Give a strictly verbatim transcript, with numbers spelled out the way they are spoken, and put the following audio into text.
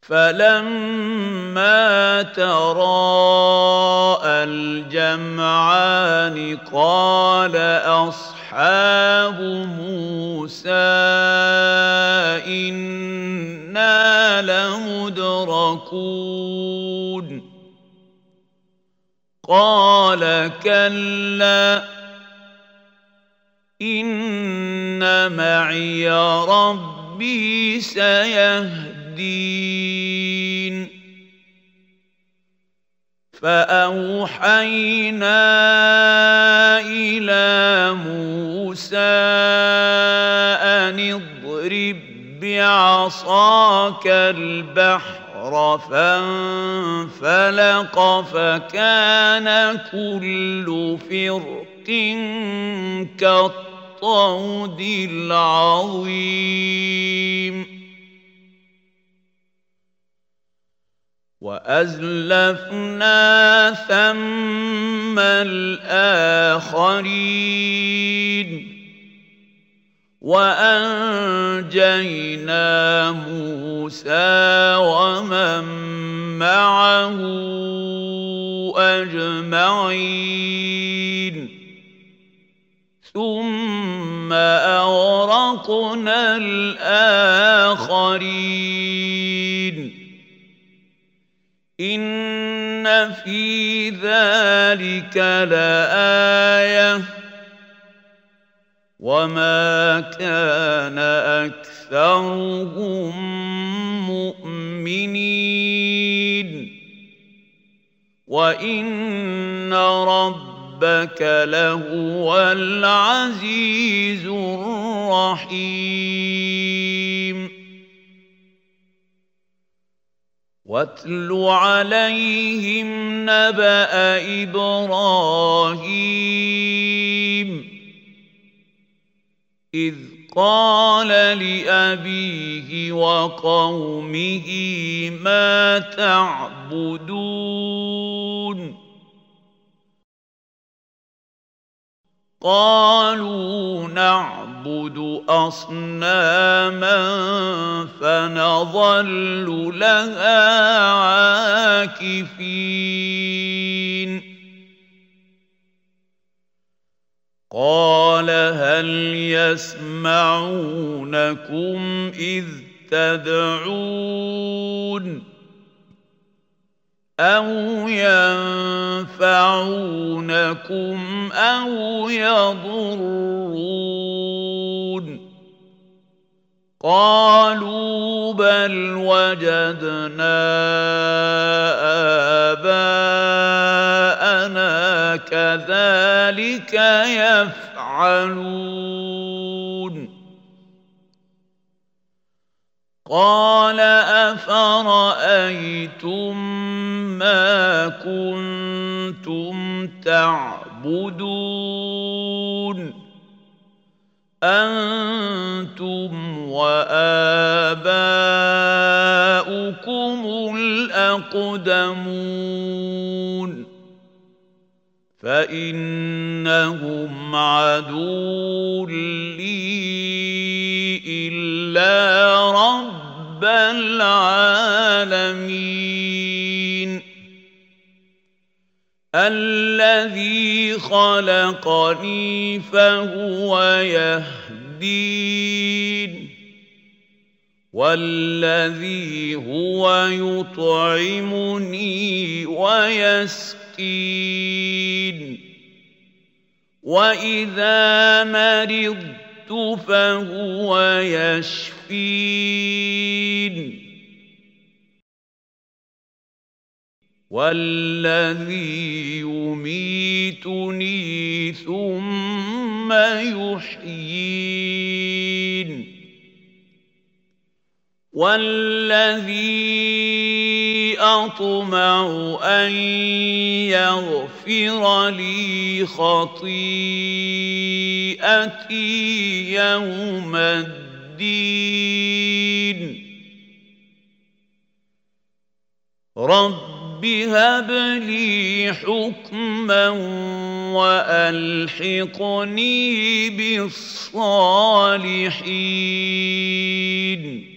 فلما تراءى الجمعان قال أصحاب موسى إنا لمدركون قال كلا إن معي ربي سيهدين فأوحينا إلى موسى أن اضرب بعصاك البحر فانفلق فكان كل فرق كالطود العظيم وأزلفنا ثم الآخرين وأنجينا موسى ومن معه أجمعين ثم أغرقنا الآخرين إن في ذلك لآية وما كان أكثرهم مؤمنين وإن ربك لهو العزيز الرحيم واتل عليهم نبأ إبراهيم إذ قال لأبيه وقومه ما تعبدون قالوا نعبد أصناما فنظل لها عاكفين قال هل يسمعونكم إذ تدعون أو ينفعونكم أو يضرون قالوا بل وجدنا آباءنا كذلك يفعلون قال أفرأيتم ما كنتم تعبدون أنتم وآباؤكم الأقدمون فإنهم عدو لي إلا رب العالمين الذي خلقني فهو يهدين والذي هو يطعمني ويسقين وإذا مرضت فهو يشفين والذي يميتني ثم يحيين والذي أطمع أن يغفر لي خطيئتي يوم الدين رب هب لي حكما وألحقني بالصالحين